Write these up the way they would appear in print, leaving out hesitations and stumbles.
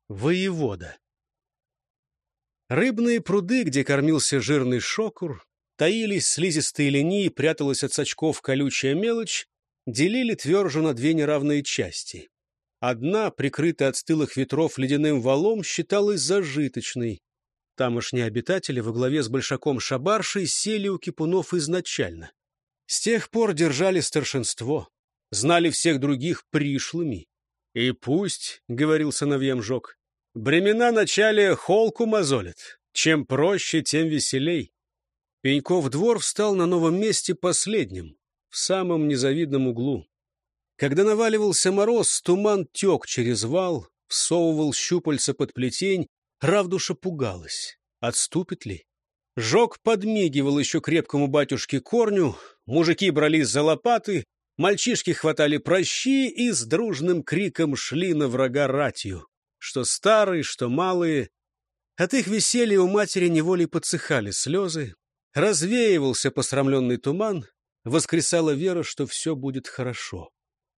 Воевода. Рыбные пруды, где кормился жирный шокур, таились слизистые линии, пряталась от сачков колючая мелочь, делили Твержу на две неравные части. Одна, прикрытая от стылых ветров ледяным валом, считалась зажиточной. Тамошние обитатели во главе с большаком Шабаршей сели у кипунов изначально. С тех пор держали старшинство, знали всех других пришлыми. «И пусть, — говорил сыновьям Жок, — бремена начале холку мозолят. Чем проще, тем веселей». Пеньков двор встал на новом месте последним, в самом незавидном углу. Когда наваливался мороз, туман тек через вал, всовывал щупальца под плетень, Равдуша пугалась. Отступит ли? Жок подмигивал еще крепкому батюшке Корню, мужики брались за лопаты, мальчишки хватали пращи и с дружным криком шли на врага ратью. Что старые, что малые. От их веселья у матери неволей подсыхали слезы, развеивался посрамленный туман, воскресала вера, что все будет хорошо.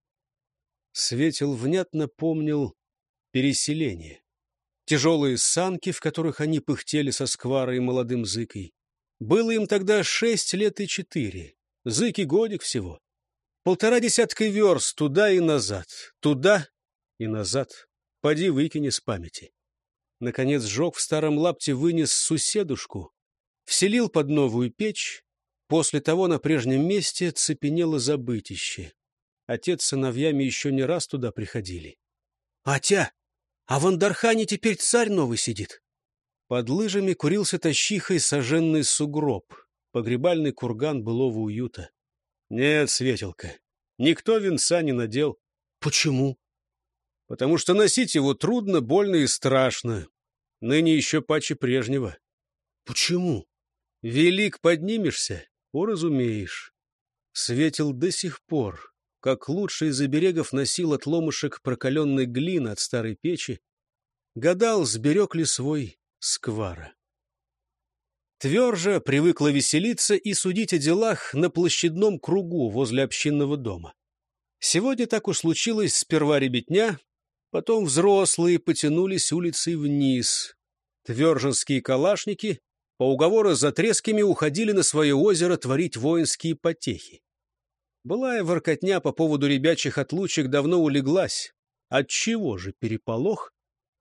Светил внятно помнил переселение. Тяжелые санки, в которых они пыхтели со скварой и молодым зыкой. Было им тогда 6 лет и 4, зыки годик всего. 1,5 десятка верст туда и назад, туда и назад. Поди выкини с памяти. Наконец Жок в старом лапте вынес суседушку, вселил под новую печь. После того на прежнем месте цепенело забытище. Отец с сыновьями еще не раз туда приходили. — Атя, а в Андархане теперь царь новый сидит. Под лыжами курился тащихой сожженный сугроб, погребальный курган былого уюта. — Нет, Светелка, никто венца не надел. — Почему? — Потому что носить его трудно, больно и страшно. Ныне еще паче прежнего. — Почему? — Велик поднимешься, уразумеешь. Светил до сих пор, как лучший из оберегов носил отломышек прокаленной глины от старой печи, гадал, сберег ли свой сквара. Твержа привыкла веселиться и судить о делах на площадном кругу возле общинного дома. Сегодня так уж случилось: сперва ребятня, потом взрослые потянулись улицей вниз. Тверженские калашники по уговору с затресками уходили на свое озеро творить воинские потехи. Былая воркотня по поводу ребячьих отлучек давно улеглась. Отчего же переполох?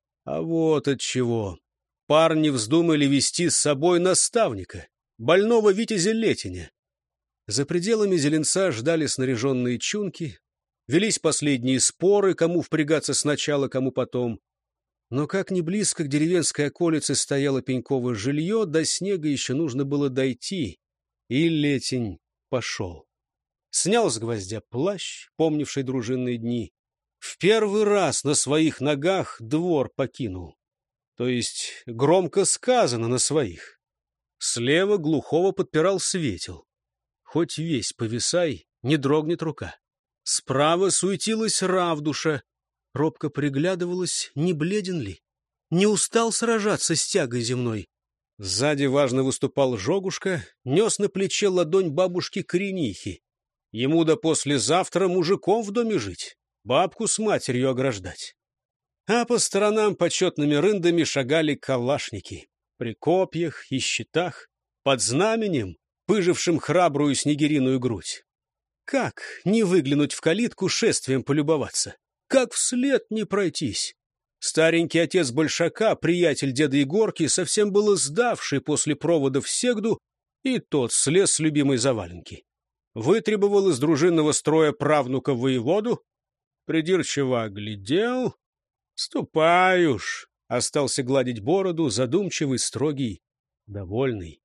А вот отчего. Парни вздумали вести с собой наставника, больного витязя Летиня. За пределами Зеленца ждали снаряженные чунки, велись последние споры, кому впрягаться сначала, кому потом. Но как ни близко к деревенской околице стояло Пеньково жилье, до снега еще нужно было дойти, и Летень пошел. Снял с гвоздя плащ, помнивший дружинные дни. В первый раз на своих ногах двор покинул. То есть громко сказано на своих. Слева глухого подпирал Светил. Хоть весь повисай, не дрогнет рука. Справа суетилась Равдуша. Робко приглядывалась, не бледен ли, не устал сражаться с тягой земной. Сзади важно выступал Жогушка, нес на плече ладонь бабушки Коренихи. Ему до послезавтра мужиком в доме жить, бабку с матерью ограждать. А по сторонам почетными рындами шагали калашники. При копьях и щитах, под знаменем, пыжившим храбрую снегириную грудь. Как не выглянуть в калитку, шествием полюбоваться? Как вслед не пройтись? Старенький отец Большака, приятель деда Егорки, совсем было сдавший после провода в Сегду, и тот слез с любимой заваленки. Вытребовал из дружинного строя правнука воеводу, придирчиво оглядел. «Ступай уж!» — остался гладить бороду, задумчивый, строгий, довольный.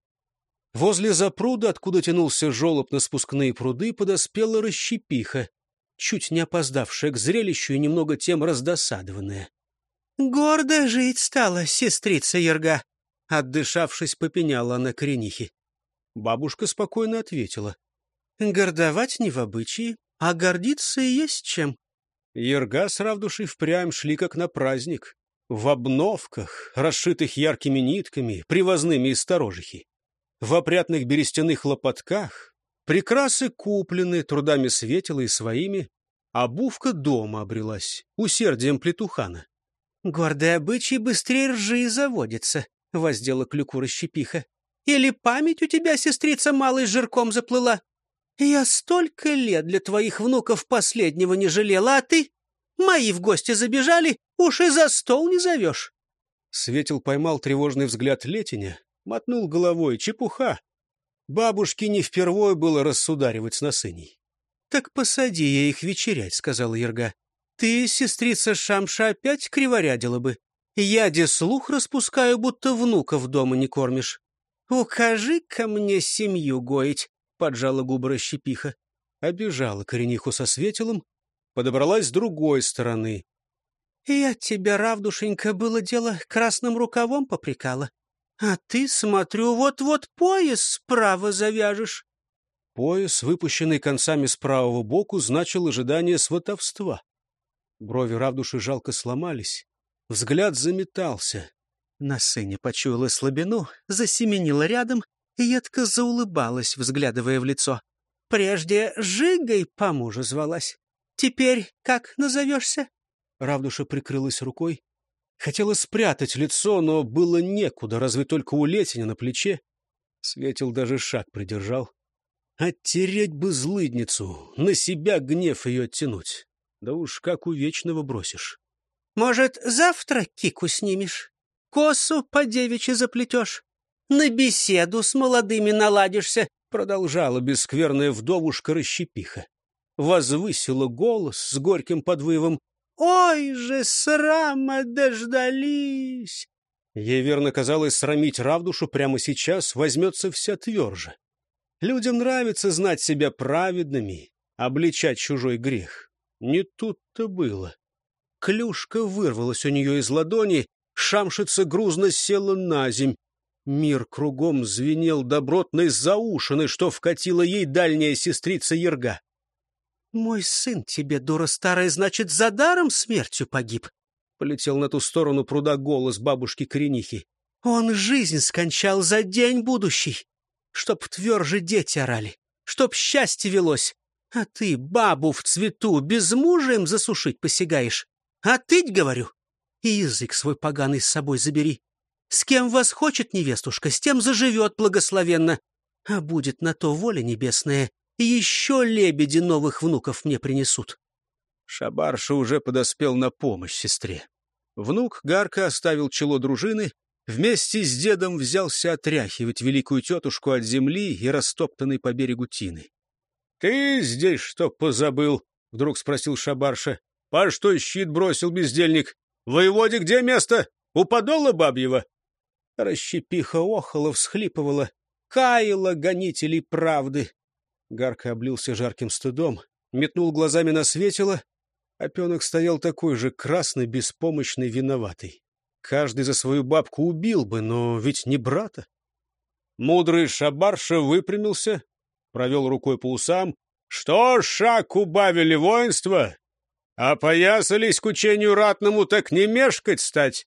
Возле запруда, откуда тянулся желоб на спускные пруды, подоспела Расщепиха, чуть не опоздавшая к зрелищу и немного тем раздосадованная. — Гордо жить стала сестрица Ерга! — отдышавшись, попеняла она Коренихе. Бабушка спокойно ответила: — Гордовать не в обычае, а гордиться и есть чем. Ерга с Равдушей впрямь шли как на праздник, в обновках, расшитых яркими нитками, привозными из сторожихи, в опрятных берестяных лопатках. Прикрасы куплены трудами Светила и своими, обувка дома обрелась, усердием Плетухана. Гордый обычай быстрее ржи заводится, — воздела клюку Расщепиха. Или память у тебя, сестрица, малой жирком заплыла? Я столько лет для твоих внуков последнего не жалела, а ты? Мои в гости забежали, уж и за стол не зовешь. Светил поймал тревожный взгляд Летиня, мотнул головой. Чепуха. Бабушке не впервой было рассударивать с Насыней. — Так посади я их вечерять, — сказала Ерга. — Ты, сестрица Шамша, опять криворядила бы. Я де слух распускаю, будто внуков дома не кормишь. Укажи-ка мне семью гоить, — поджала губы Расщепиха. Обижала корениху со Светилом, подобралась с другой стороны. — Я тебя, Равдушенька, было дело красным рукавом попрекала. А ты, смотрю, вот-вот пояс справа завяжешь. Пояс, выпущенный концами с правого боку, значил ожидание сватовства. Брови Равдуши жалко сломались, взгляд заметался. На сыне почуяла слабину, засеменила рядом и едко заулыбалась, взглядывая в лицо. Прежде Жигой по мужу звалась. Теперь как назовешься? Равдуша прикрылась рукой. Хотела спрятать лицо, но было некуда, разве только у Летиня на плече. Светил даже шаг придержал. Оттереть бы злыдницу, на себя гнев ее оттянуть. Да уж как у вечного бросишь. — Может, завтра кику снимешь? Косу по-девичьи заплетешь? На беседу с молодыми наладишься? Продолжала бескверная вдовушка Расщепиха. Возвысила голос с горьким подвывом. Ой же, срама дождались! Ей верно казалось, срамить Равдушу прямо сейчас возьмется вся тверже. Людям нравится знать себя праведными, обличать чужой грех. Не тут-то было. Клюшка вырвалась у нее из ладони, шамшица грузно села наземь. Мир кругом звенел добротной заушиной, что вкатила ей дальняя сестрица Ерга. — Мой сын тебе, дура старая, значит, за даром смертью погиб? — полетел на ту сторону пруда голос бабушки-коренихи. — Он жизнь скончал за день будущий, чтоб тверже дети орали, чтоб счастье велось. А ты бабу в цвету безмужием засушить посягаешь. А ты, говорю, и язык свой поганый с собой забери. С кем вас хочет невестушка, с тем заживет благословенно. А будет на то воля небесная, еще лебеди новых внуков мне принесут. Шабарша уже подоспел на помощь сестре. Внук Гарка оставил чело дружины, вместе с дедом взялся отряхивать великую тетушку от земли и растоптанной по берегу тины. — Ты здесь что позабыл? — вдруг спросил Шабарша. — По что щит бросил, бездельник? Воеводе где место? У подола бабьего? Расщепиха охала, всхлипывала, каяла гонителей правды. Гарка облился жарким стыдом, метнул глазами на Светила. Опенок стоял такой же красный, беспомощный, виноватый. Каждый за свою бабку убил бы, но ведь не брата. Мудрый Шабарша выпрямился, провел рукой по усам. — Что ж, шаг убавили воинство? Опоясались к учению ратному, так не мешкать стать.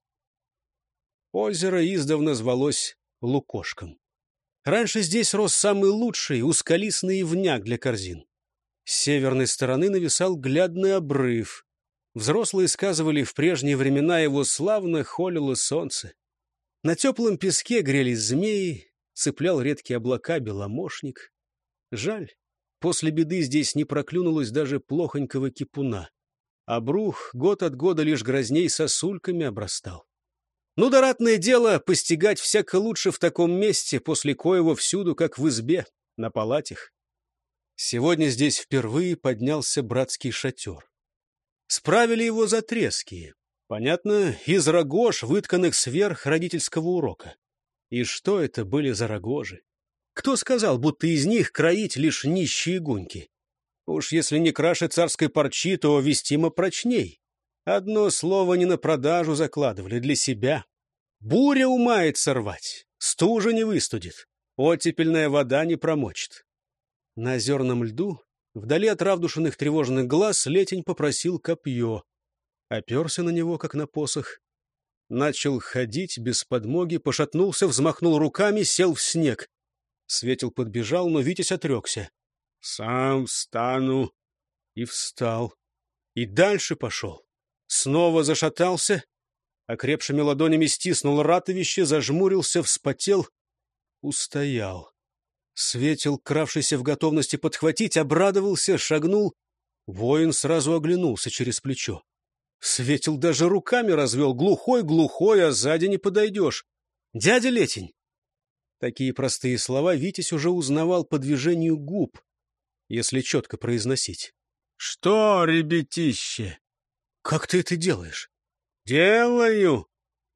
Озеро издавна звалось Лукошком. Раньше здесь рос самый лучший узколистный ивняк для корзин. С северной стороны нависал глядный обрыв. Взрослые сказывали, в прежние времена его славно холило солнце. На теплом песке грелись змеи, цеплял редкие облака беломошник. Жаль, после беды здесь не проклюнулось даже плохонького кипуна. А брух год от года лишь грозней сосульками обрастал. Ну да ратное дело постигать всяко лучше в таком месте, после коего всюду, как в избе, на палатях. Сегодня здесь впервые поднялся братский шатер. Справили его затреские. Понятно, из рогож, вытканных сверх родительского урока. И что это были за рогожи? Кто сказал, будто из них кроить лишь нищие гуньки? Уж если не краше царской парчи, то вестимо прочней. Одно слово не на продажу закладывали, для себя. Буря умает сорвать, стужа не выстудит, оттепельная вода не промочит. На озерном льду, вдали от Равдушиных тревожных глаз, Летень попросил копье. Оперся на него, как на посох. Начал ходить без подмоги, пошатнулся, взмахнул руками, сел в снег. Светил подбежал, но Витязь отрекся. — Сам встану. И встал. И дальше пошел. Снова зашатался. Окрепшими ладонями стиснул ратовище, зажмурился, вспотел, устоял. Светил, кравшийся в готовности подхватить, обрадовался, шагнул. Воин сразу оглянулся через плечо. Светил даже руками развел. Глухой, а сзади не подойдешь. «Дядя Летень!» Такие простые слова Витязь уже узнавал по движению губ, если четко произносить. «Что, ребятище?» «Как ты это делаешь?» «Делаю!»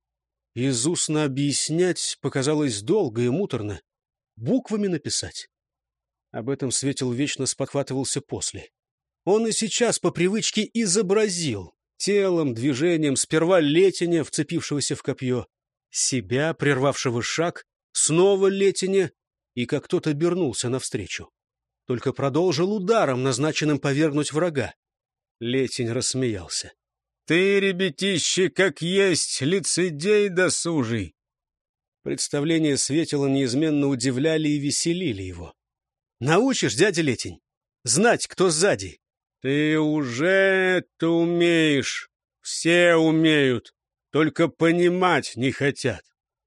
Изустно объяснять показалось долго и муторно. Буквами написать. Об этом Светил вечно спохватывался после. Он и сейчас по привычке изобразил телом, движением сперва Летеня, вцепившегося в копье, себя, прервавшего шаг, снова Летеня, и как тот обернулся навстречу. Только продолжил ударом, назначенным повергнуть врага. Летень рассмеялся. «Ты, ребятище, как есть, лицедей досужий!» Представления Светила неизменно удивляли и веселили его. «Научишь, дядя Летень, знать, кто сзади?» «Ты уже это умеешь. Все умеют. Только понимать не хотят».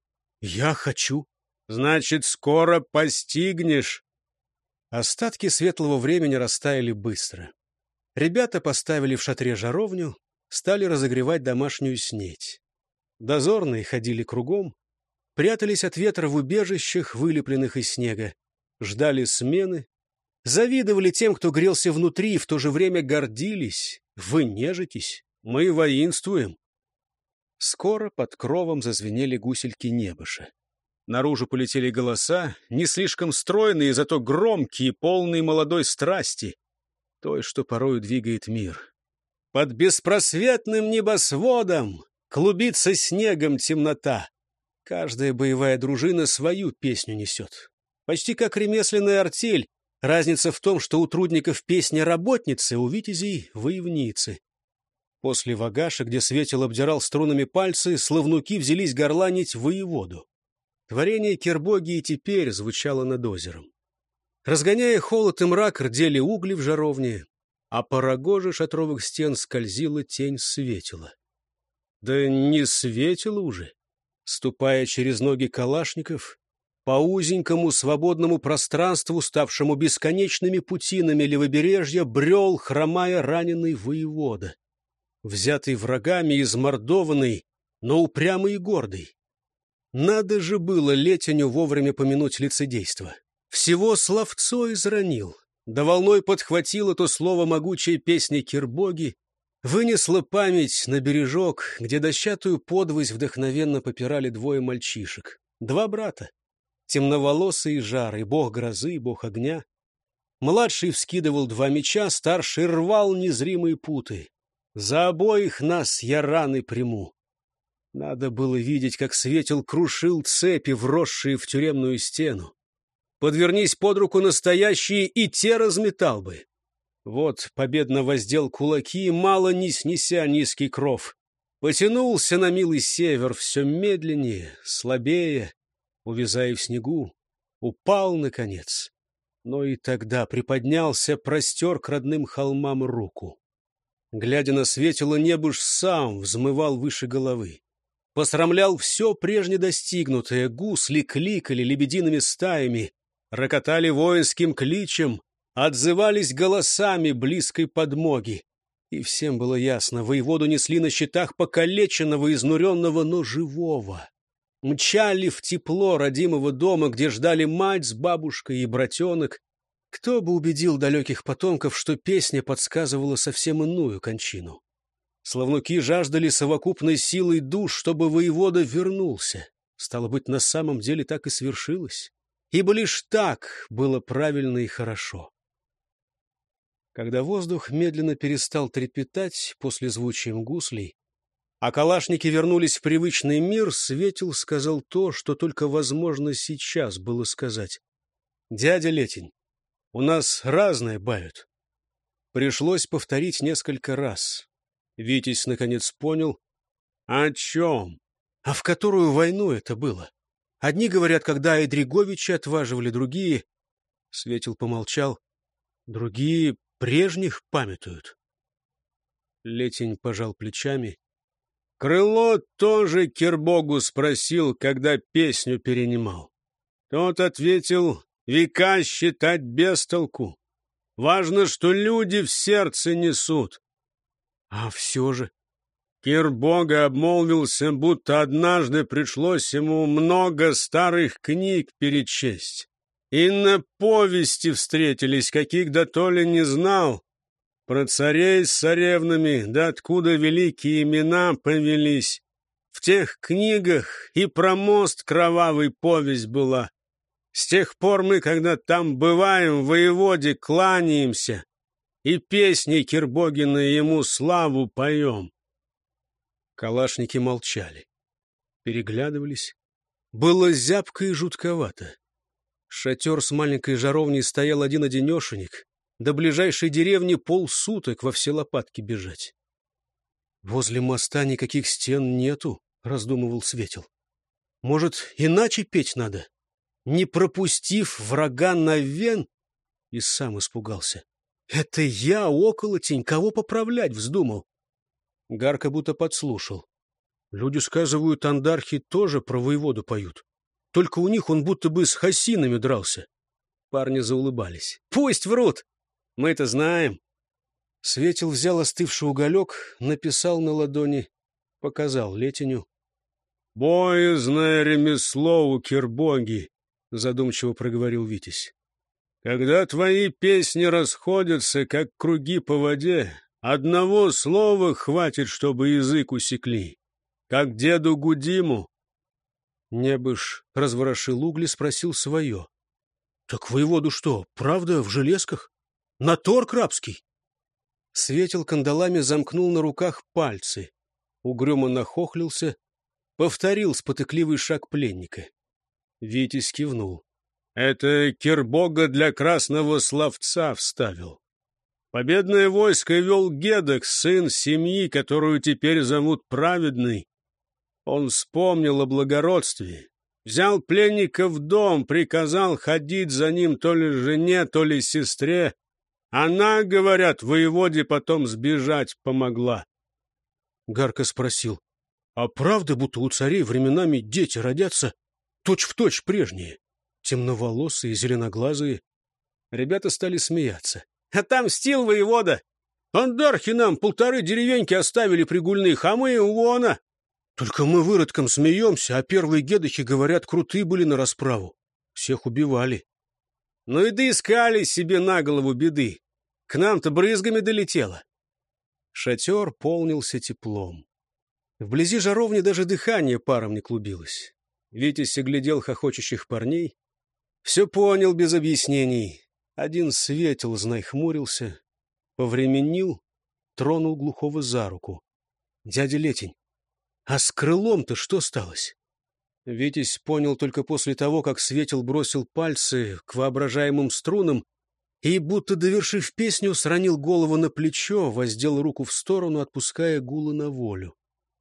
«Я хочу». «Значит, скоро постигнешь». Остатки светлого времени растаяли быстро. Ребята поставили в шатре жаровню, стали разогревать домашнюю снедь. Дозорные ходили кругом, прятались от ветра в убежищах, вылепленных из снега, ждали смены, завидовали тем, кто грелся внутри, и в то же время гордились. Вы нежитесь, мы воинствуем. Скоро под кровом зазвенели гусельки небыша. Наружу полетели голоса, не слишком стройные, зато громкие, полные молодой страсти, той, что порою двигает мир. Под беспросветным небосводом клубится снегом темнота. Каждая боевая дружина свою песню несет. Почти как ремесленная артель. Разница в том, что у трудников песня работницы, у витязей — воевницы. После вагаша, где Светил обдирал струнами пальцы, славнуки взялись горланить воеводу. Творение Кербоги и теперь звучало над озером. Разгоняя холод и мрак, рдели угли в жаровне, а по рогоже шатровых стен скользила тень Светила. Да не Светила уже. Ступая через ноги калашников, по узенькому свободному пространству, ставшему бесконечными путинами левобережья, брел, хромая, раненый воевода. Взятый врагами, измордованный, но упрямый и гордый. Надо же было Летеню вовремя помянуть лицедейство. Всего словцо изранил, да волной подхватило то слово могучей песни Кербоги, вынесла память на бережок, где дощатую подвысь вдохновенно попирали двое мальчишек. Два брата. Темноволосый и жарый, бог грозы, бог огня. Младший вскидывал два меча, старший рвал незримые путы. За обоих нас я раны приму. Надо было видеть, как Светил крушил цепи, вросшие в тюремную стену. Подвернись под руку настоящие, и те разметал бы. Вот победно воздел кулаки, мало не снеся низкий кров. Потянулся на милый север все медленнее, слабее, увязая в снегу. Упал, наконец. Но и тогда приподнялся, простер к родным холмам руку. Глядя на Светила, небуш сам взмывал выше головы. Посрамлял все прежне достигнутое, гусли кликали лебедиными стаями, рокотали воинским кличем, отзывались голосами близкой подмоги. И всем было ясно, воеводу несли на щитах покалеченного, изнуренного, но живого. Мчали в тепло родимого дома, где ждали мать с бабушкой и братенок. Кто бы убедил далеких потомков, что песня подсказывала совсем иную кончину? Славнуки жаждали совокупной силой душ, чтобы воевода вернулся. Стало быть, на самом деле так и свершилось. Ибо лишь так было правильно и хорошо. Когда воздух медленно перестал трепетать после звучием гуслей, а калашники вернулись в привычный мир, Светил сказал то, что только возможно сейчас было сказать. «Дядя Летень, у нас разное бают». Пришлось повторить несколько раз. Витязь наконец понял. «О чем?» «А в которую войну это было? Одни говорят, когда Эдриговича отваживали, другие...» Светил помолчал. «Другие прежних памятуют». Летень пожал плечами. Крыло тоже Кирбогу спросил, когда песню перенимал. Тот ответил: века считать без толку. Важно, что люди в сердце несут. А все же... Кирбога обмолвился, будто однажды пришлось ему много старых книг перечесть. И на повести встретились, каких да то ли не знал. Про царей с царевнами, да откуда великие имена повелись. В тех книгах и про мост кровавый повесть была. С тех пор мы, когда там бываем, воеводе кланяемся и песни Кирбогина ему славу поем. Калашники молчали, переглядывались. Было зябко и жутковато. Шатер с маленькой жаровней стоял один-одинешенек. До ближайшей деревни полсуток во все лопатки бежать. «Возле моста никаких стен нету», — раздумывал Светил. «Может, иначе петь надо? Не пропустив врага на вен?» И сам испугался. «Это я, околотень, кого поправлять вздумал?» Гарка будто подслушал. Люди, сказывают, андархи тоже про воеводу поют. Только у них он будто бы с хасинами дрался. Парни заулыбались. «Пусть врут! Мы-то знаем!» Светил взял остывший уголек, написал на ладони, показал Летеню. «Боязное ремесло у Кирбоги», — задумчиво проговорил Витязь. «Когда твои песни расходятся, как круги по воде, одного слова хватит, чтобы язык усекли, как деду Гудиму». Небыш разворошил угли, спросил свое. «Так воеводу что, правда, в железках? На торг рабский?» Светил кандалами замкнул на руках пальцы. Угрюмо нахохлился, повторил спотыкливый шаг пленника. Витязь кивнул. «Это Кирбога для красного словца вставил. Победное войско вел Гедок, сын семьи, которую теперь зовут Праведный. Он вспомнил о благородстве, взял пленника в дом, приказал ходить за ним то ли жене, то ли сестре. Она, говорят, воеводе потом сбежать помогла». Гарка спросил: «А правда, будто у царей временами дети родятся точь-в-точь прежние, темноволосые, зеленоглазые?» Ребята стали смеяться. «Отомстил воевода! Андархи нам 1,5 деревеньки оставили пригульных, а мы вона!» «Только мы выродком смеемся, а первые гедохи, говорят, крутые были на расправу. Всех убивали». «Ну и доискали себе на голову беды. К нам-то брызгами долетело». Шатер полнился теплом. Вблизи жаровни даже дыхание паром не клубилось. Витязь оглядел хохочущих парней. Все понял без объяснений. Один Светил, знай, хмурился, повременил, тронул глухого за руку. «Дядя Летень, а с крылом-то что сталось?» Витязь понял только после того, как Светил бросил пальцы к воображаемым струнам и, будто довершив песню, сронил голову на плечо, воздел руку в сторону, отпуская гула на волю.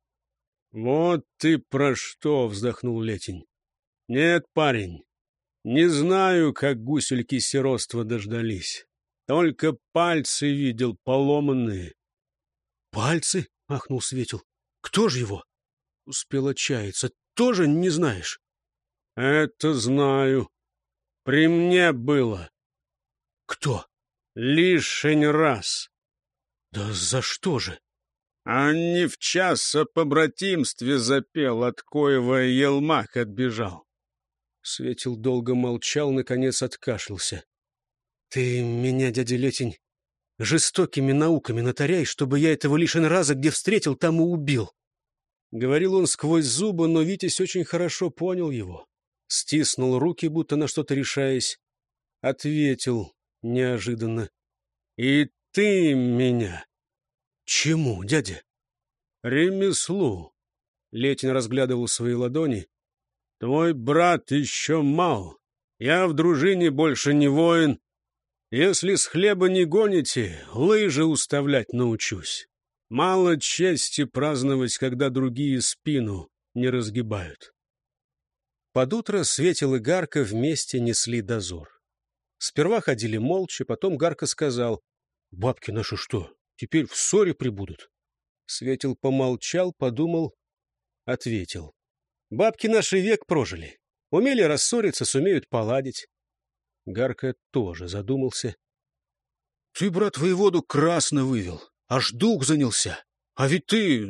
«Вот ты про что!» — вздохнул Летень. «Нет, парень, не знаю, как гусельки сиротства дождались. Только пальцы видел поломанные». «Пальцы?» — ахнул Светил. «Кто же его?» Успел отчаяться. «Тоже не знаешь?» «Это знаю. При мне было». «Кто?» «Лишень раз». «Да за что же?» «А не в час о побратимстве запел, от коего Елмак отбежал». Светил долго молчал, наконец откашлялся. «Ты меня, дядя Летень, жестокими науками натаряй, чтобы я этого лишень раза, где встретил, там и убил». Говорил он сквозь зубы, но Витязь очень хорошо понял его. Стиснул руки, будто на что-то решаясь. Ответил неожиданно: «И ты меня». «Чему, дядя?» «Ремеслу». Летин разглядывал свои ладони. «Твой брат еще мал. Я в дружине больше не воин. Если с хлеба не гоните, лыжи уставлять научусь. Мало чести праздновать, когда другие спину не разгибают». Под утро Светил и Гарка вместе несли дозор. Сперва ходили молча, потом Гарка сказал: «Бабки наши что, теперь в ссоре прибудут?» Светил помолчал, подумал, ответил. Бабки наши век прожили. Умели рассориться, сумеют поладить. Гарка тоже задумался. — Ты, брат, воеводу красно вывел, аж дух занялся. А ведь ты,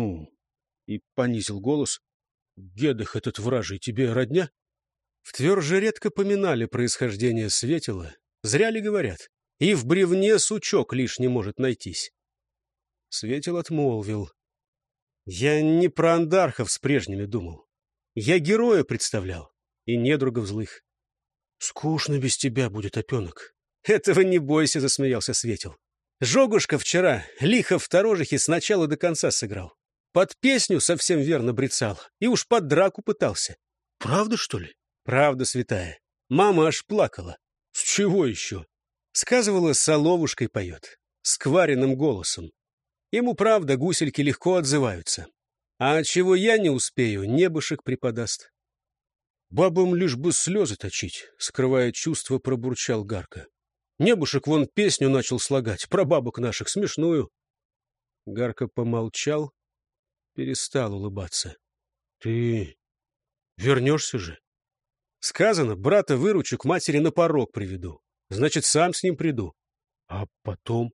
И понизил голос. — Гедых этот вражий тебе родня? В Тверже редко поминали происхождение Светила. Зря ли говорят? И в бревне сучок лишний может найтись. Светил отмолвил. Я не про андархов с прежними думал. Я героя представлял, и недругов злых. Скучно без тебя будет, опенок. Этого не бойся, засмеялся Светил. Жогушка вчера лихо в Торожихе с начала до конца сыграл. Под песню совсем верно брецал, и уж под драку пытался. Правда, что ли? Правда, святая. Мама аж плакала. С чего еще? Сказывала, соловушкой поет, скваренным голосом. Ему, правда, гусельки легко отзываются. А чего я не успею, небышек преподаст. Бабам лишь бы слезы точить, скрывая чувство, пробурчал Гарка. Небышек вон песню начал слагать, про бабок наших, смешную. Гарка помолчал, перестал улыбаться. Ты вернешься же? Сказано, брата выручу, к матери на порог приведу. Значит, сам с ним приду. А потом?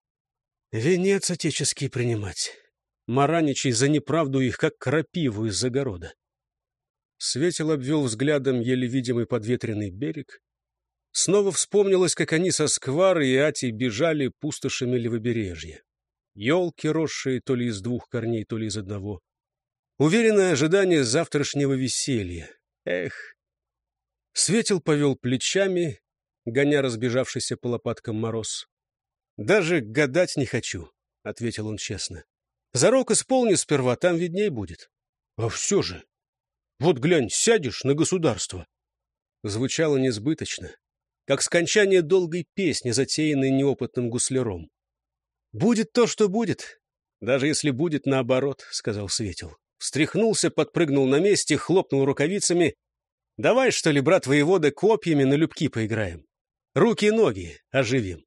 Венец отеческий принимать. Мараничей за неправду их, как крапиву из загорода. Светил обвел взглядом еле видимый подветренный берег. Снова вспомнилось, как они со Скварой и Атей бежали пустошами левобережья. Елки, росшие то ли из двух корней, то ли из одного. Уверенное ожидание завтрашнего веселья. Эх! Светил повел плечами, гоня разбежавшийся по лопаткам мороз. «Даже гадать не хочу», — ответил он честно. «Зарок исполни сперва, там видней будет». «А все же! Вот глянь, сядешь на государство!» Звучало несбыточно, как скончание долгой песни, затеянной неопытным гусляром. «Будет то, что будет, даже если будет наоборот», — сказал Светил. Встряхнулся, подпрыгнул на месте, хлопнул рукавицами. «Давай, что ли, брат воевода, копьями на любки поиграем? Руки и ноги оживим».